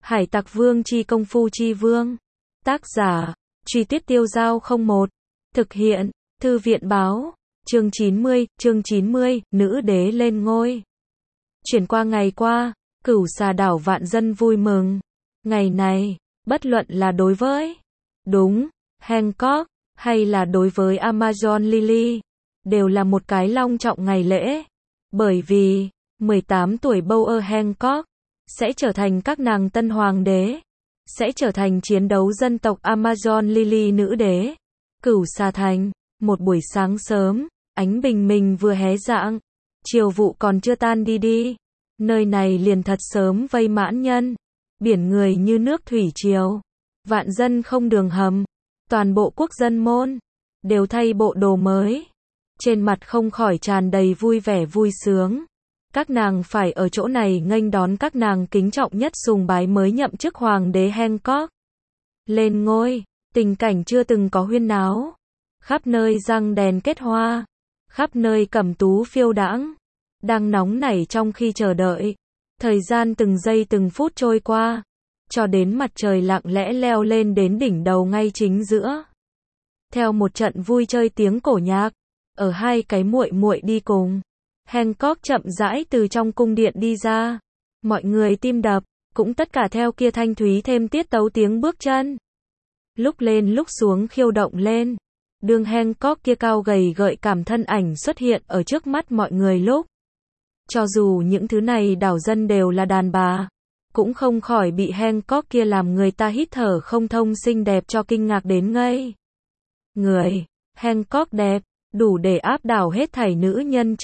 Hải Tặc Vương chi công phu chi vương. Tác giả, Truy Tuyết Tiêu Giao 01. Thực hiện, Thư viện báo. Chương 90, nữ đế lên ngôi. Chuyển qua ngày qua, Cửu Xà đảo vạn dân vui mừng. Ngày này, bất luận là đối với Hancock, hay là đối với Amazon Lily, đều là một cái long trọng ngày lễ. Bởi vì, 18 tuổi Bower Hancock sẽ trở thành các nàng tân hoàng đế, sẽ trở thành chiến đấu dân tộc Amazon Lily nữ đế. Cửu Xà thành, một buổi sáng sớm, ánh bình minh vừa hé rạng, chiều vụ còn chưa tan đi. Nơi này liền thật sớm vây mãn nhân, biển người như nước thủy triều, vạn dân không đường hầm, toàn bộ quốc dân môn đều thay bộ đồ mới, trên mặt không khỏi tràn đầy vui vẻ vui sướng. Các nàng phải ở chỗ này nghênh đón các nàng kính trọng nhất sùng bái mới nhậm chức hoàng đế Hancock lên ngôi. Tình cảnh chưa từng có huyên náo, khắp nơi răng đèn kết hoa, khắp nơi cẩm tú phiêu đãng, đang nóng nảy trong khi chờ đợi. Thời gian từng giây từng phút trôi qua, cho đến mặt trời lặng lẽ leo lên đến đỉnh đầu ngay chính giữa. Theo một trận vui chơi tiếng cổ nhạc, ở hai cái muội muội đi cùng, Hancock chậm rãi từ trong cung điện đi ra. Mọi người tim đập, cũng tất cả theo kia thanh thúy thêm tiết tấu tiếng bước chân. Lúc lên lúc xuống khiêu động lên. Đường Hancock kia cao gầy gợi cảm thân ảnh xuất hiện ở trước mắt mọi người lúc. Cho dù những thứ này đảo dân đều là đàn bà, cũng không khỏi bị Hancock kia làm người ta hít thở không thông xinh đẹp cho kinh ngạc đến ngây người. Hancock đẹp, đủ để áp đảo hết thảy nữ nhân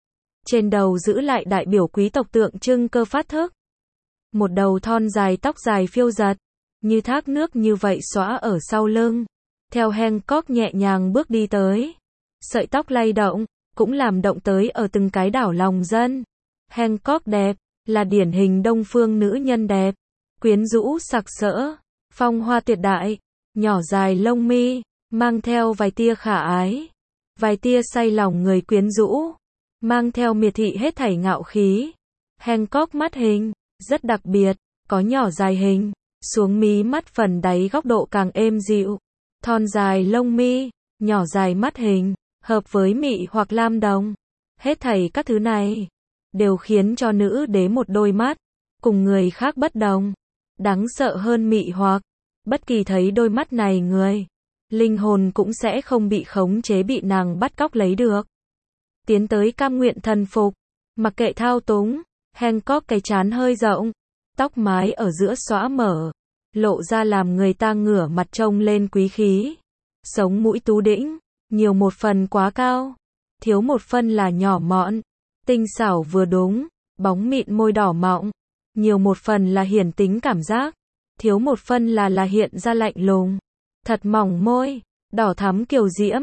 trên đầu giữ lại đại biểu quý tộc tượng trưng cơ phát thức. Một đầu thon dài tóc dài phiêu giật, như thác nước như vậy xõa ở sau lưng. Theo Hancock nhẹ nhàng bước đi tới, sợi tóc lay động, cũng làm động tới ở từng cái đảo lòng dân. Hancock đẹp, là điển hình đông phương nữ nhân đẹp, quyến rũ sặc sỡ, phong hoa tuyệt đại, nhỏ dài lông mi, mang theo vài tia khả ái, vài tia say lòng người quyến rũ, mang theo miệt thị hết thảy ngạo khí. Hancock mắt hình, rất đặc biệt, có nhỏ dài hình, xuống mí mắt phần đáy góc độ càng êm dịu, thon dài lông mi, nhỏ dài mắt hình, hợp với mị hoặc lam đồng. Hết thảy các thứ này, đều khiến cho nữ đế một đôi mắt, cùng người khác bất đồng, đáng sợ hơn mị hoặc. Bất kỳ thấy đôi mắt này người, linh hồn cũng sẽ không bị khống chế bị nàng bắt cóc lấy được. Tiến tới cam nguyện thần phục, mặc kệ thao túng. Hancock cái trán hơi rộng, tóc mái ở giữa xõa mở, lộ ra làm người ta ngửa mặt trông lên quý khí. Sống mũi tú đĩnh, nhiều một phần quá cao, thiếu một phần là nhỏ mọn, tinh xảo vừa đúng, bóng mịn môi đỏ mọng, nhiều một phần là hiển tính cảm giác, thiếu một phần là hiện ra lạnh lùng. Thật mỏng môi, đỏ thắm kiều diễm,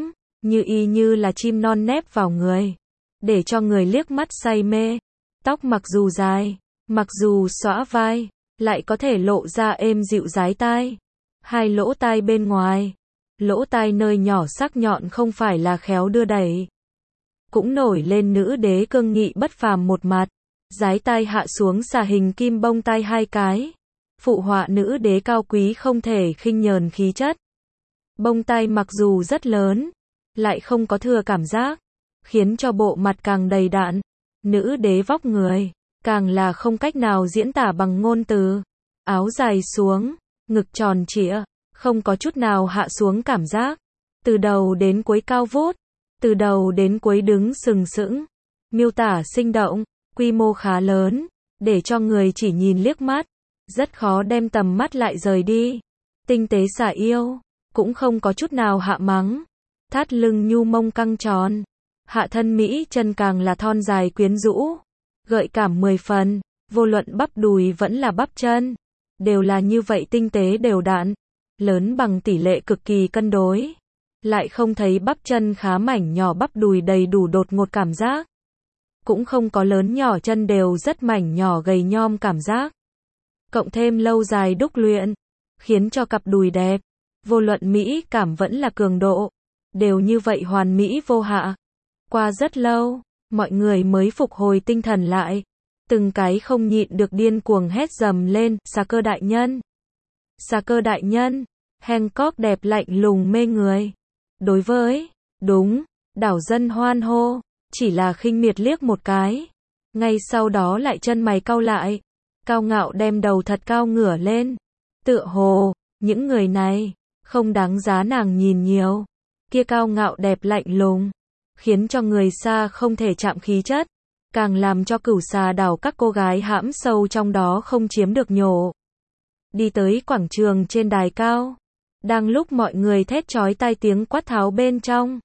như là chim non nép vào người, để cho người liếc mắt say mê. Tóc mặc dù dài, mặc dù xõa vai, lại có thể lộ ra êm dịu dái tai. Hai lỗ tai bên ngoài, lỗ tai nơi nhỏ sắc nhọn không phải là khéo đưa đẩy, cũng nổi lên nữ đế cương nghị bất phàm một mặt. Dái tai hạ xuống xà hình kim bông tai hai cái, phụ họa nữ đế cao quý không thể khinh nhờn khí chất. Bông tai mặc dù rất lớn, lại không có thừa cảm giác, khiến cho bộ mặt càng đầy đặn. Nữ đế vóc người, càng là không cách nào diễn tả bằng ngôn từ. Áo dài xuống, ngực tròn trịa, không có chút nào hạ xuống cảm giác. Từ đầu đến cuối cao vút, từ đầu đến cuối đứng sừng sững. Miêu tả sinh động, quy mô khá lớn, để cho người chỉ nhìn liếc mắt, rất khó đem tầm mắt lại rời đi. Tinh tế xả yêu, cũng không có chút nào hạ mắng. Thắt lưng nhu mông căng tròn, hạ thân mỹ chân càng là thon dài quyến rũ, gợi cảm 10 phần, vô luận bắp đùi vẫn là bắp chân, đều là như vậy tinh tế đều đặn, lớn bằng tỷ lệ cực kỳ cân đối, lại không thấy bắp chân khá mảnh nhỏ bắp đùi đầy đủ đột ngột cảm giác, cũng không có lớn nhỏ chân đều rất mảnh nhỏ gầy nhom cảm giác. Cộng thêm lâu dài đúc luyện, khiến cho cặp đùi đẹp, vô luận mỹ cảm vẫn là cường độ, đều như vậy hoàn mỹ vô hạ. Qua rất lâu, mọi người mới phục hồi tinh thần lại. từng cái không nhịn được điên cuồng hét dầm lên, xà cơ đại nhân. Xà cơ đại nhân. Hancock đẹp lạnh lùng mê người. Đối với, đúng, đảo dân hoan hô, chỉ là khinh miệt liếc một cái. Ngay sau đó lại chân mày cau lại, cao ngạo đem đầu thật cao ngửa lên. Tựa hồ, những người này, không đáng giá nàng nhìn nhiều. Kia cao ngạo đẹp lạnh lùng, khiến cho người xa không thể chạm khí chất, càng làm cho Cửu Xà đảo các cô gái hãm sâu trong đó không chiếm được nhổ. Đi tới quảng trường trên đài cao, đang lúc mọi người thét chói tai tiếng quát tháo bên trong.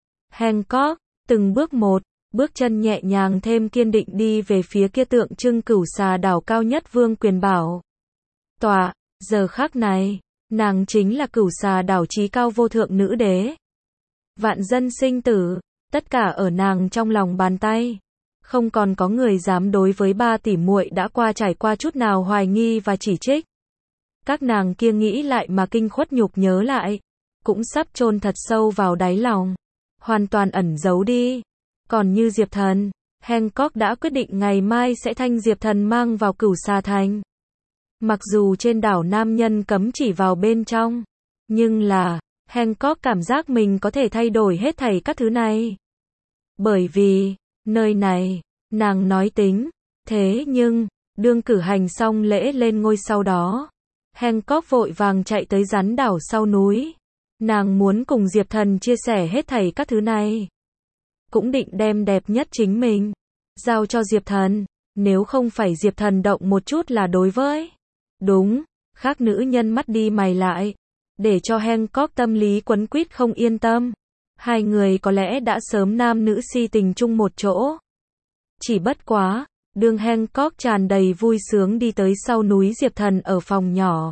Hancock, từng bước một, bước chân nhẹ nhàng thêm kiên định đi về phía kia tượng trưng Cửu Xà đảo cao nhất vương quyền bảo tọa. Giờ khắc này, nàng chính là Cửu Xà đảo chí cao vô thượng nữ đế. Vạn dân sinh tử, tất cả ở nàng trong lòng bàn tay. Không còn có người dám đối với ba tỷ muội đã qua trải qua chút nào hoài nghi và chỉ trích. Các nàng kia nghĩ lại mà kinh khuất nhục nhớ lại, cũng sắp chôn thật sâu vào đáy lòng, hoàn toàn ẩn giấu đi. Còn như Diệp Thần, Hancock đã quyết định ngày mai sẽ thanh Diệp Thần mang vào Cửu Xà thành. Mặc dù trên đảo nam nhân cấm chỉ vào bên trong, nhưng là, Hancock cảm giác mình có thể thay đổi hết thảy các thứ này. Bởi vì, nơi này, nàng nói tính. Thế nhưng, đương cử hành xong lễ lên ngôi sau đó, Hancock vội vàng chạy tới rắn đảo sau núi. Nàng muốn cùng Diệp Thần chia sẻ hết thảy các thứ này. Cũng định đem đẹp nhất chính mình giao cho Diệp Thần, nếu không phải Diệp Thần động một chút là đối với. Đúng, khác nữ nhân mắt đi mày lại, để cho Hancock tâm lý quấn quýt không yên tâm. Hai người có lẽ đã sớm nam nữ si tình chung một chỗ. Chỉ bất quá, đương Hancock tràn đầy vui sướng đi tới sau núi Diệp Thần ở phòng nhỏ.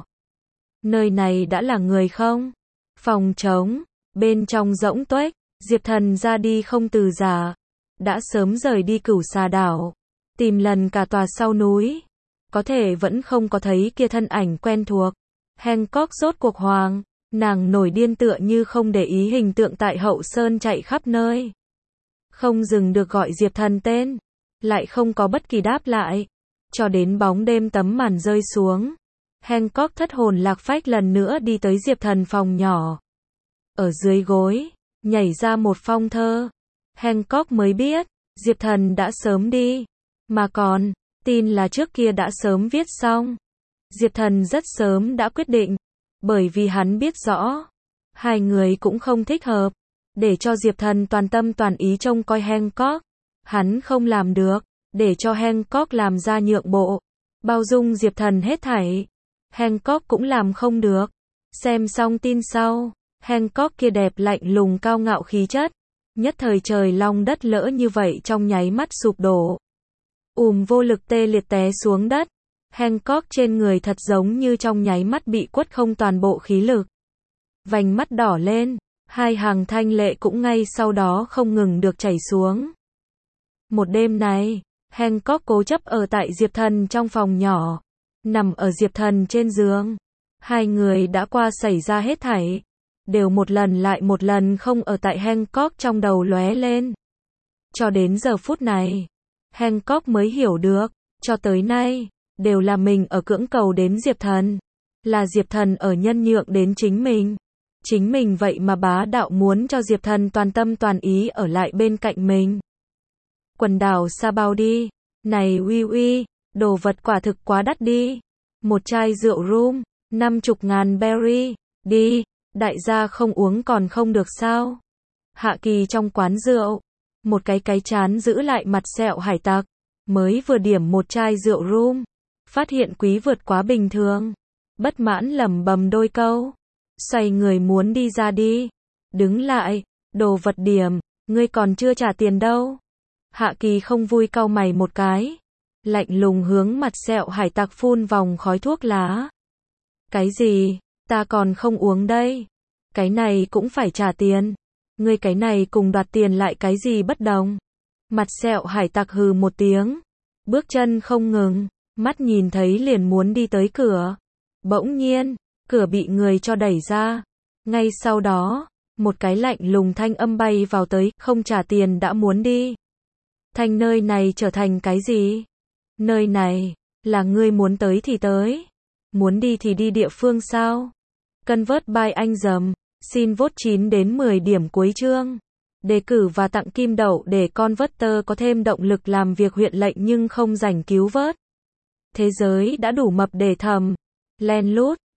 Nơi này đã là người không? Phòng trống, bên trong rỗng tuếch, Diệp Thần ra đi không từ giã, đã sớm rời đi Cửu Xà đảo, tìm lần cả tòa sau núi, có thể vẫn không có thấy kia thân ảnh quen thuộc. Hancock rốt cuộc hoàng, nàng nổi điên tựa như không để ý hình tượng tại hậu sơn chạy khắp nơi. Không dừng được gọi Diệp Thần tên, lại không có bất kỳ đáp lại, cho đến bóng đêm tấm màn rơi xuống. Hancock thất hồn lạc phách lần nữa đi tới Diệp Thần phòng nhỏ. Ở dưới gối, nhảy ra một phong thơ. Hancock mới biết, Diệp Thần đã sớm đi, mà còn, tin là trước kia đã sớm viết xong. Diệp Thần rất sớm đã quyết định, bởi vì hắn biết rõ, hai người cũng không thích hợp, để cho Diệp Thần toàn tâm toàn ý trông coi Hancock. Hắn không làm được, để cho Hancock làm ra nhượng bộ, bao dung Diệp Thần hết thảy. Hancock cũng làm không được. Xem xong tin sau, Hancock kia đẹp lạnh lùng cao ngạo khí chất, nhất thời trời long đất lỡ như vậy trong nháy mắt sụp đổ. Vô lực tê liệt té xuống đất. Hancock trên người thật giống như trong nháy mắt bị quất không toàn bộ khí lực. Vành mắt đỏ lên, hai hàng thanh lệ cũng ngay sau đó không ngừng được chảy xuống. Một đêm này, Hancock cố chấp ở tại Diệp Thần trong phòng nhỏ, nằm ở Diệp Thần trên giường. Hai người đã qua xảy ra hết thảy, đều một lần lại một lần không ở tại Hancock trong đầu lóe lên. Cho đến giờ phút này, Hancock mới hiểu được, cho tới nay, đều là mình ở cưỡng cầu đến Diệp Thần. Là Diệp Thần ở nhân nhượng đến chính mình. Chính mình vậy mà bá đạo muốn cho Diệp Thần toàn tâm toàn ý ở lại bên cạnh mình. Quần đảo xa bao đi. Này uy uy, đồ vật quả thực quá đắt đi. Một chai rượu rum, 50.000 berry, đi, đại gia không uống còn không được sao. Hạ Kỳ trong quán rượu, một cái chán giữ lại mặt sẹo hải tặc, mới vừa điểm một chai rượu rum, phát hiện quý vượt quá bình thường, bất mãn lẩm bẩm đôi câu, xoay người muốn đi ra đi. Đứng lại, đồ vật điểm, ngươi còn chưa trả tiền đâu. Hạ Kỳ không vui cau mày một cái, lạnh lùng hướng mặt sẹo hải tặc phun vòng khói thuốc lá. Cái gì, ta còn không uống đây. Cái này cũng phải trả tiền. Ngươi cái này cùng đoạt tiền lại cái gì bất đồng. Mặt sẹo hải tặc hừ một tiếng, bước chân không ngừng, mắt nhìn thấy liền muốn đi tới cửa. Bỗng nhiên, cửa bị người cho đẩy ra. Ngay sau đó, một cái lạnh lùng thanh âm bay vào tới, không trả tiền đã muốn đi. Thành nơi này trở thành cái gì? Nơi này, là ngươi muốn tới thì tới. Muốn đi thì đi địa phương sao? Convert by anh dầm. Xin vote 9 đến 10 điểm cuối chương. Đề cử và tặng kim đậu để Converter có thêm động lực làm việc huyện lệnh nhưng không rảnh cứu vớt. Thế giới đã đủ mập để thầm. Len lút.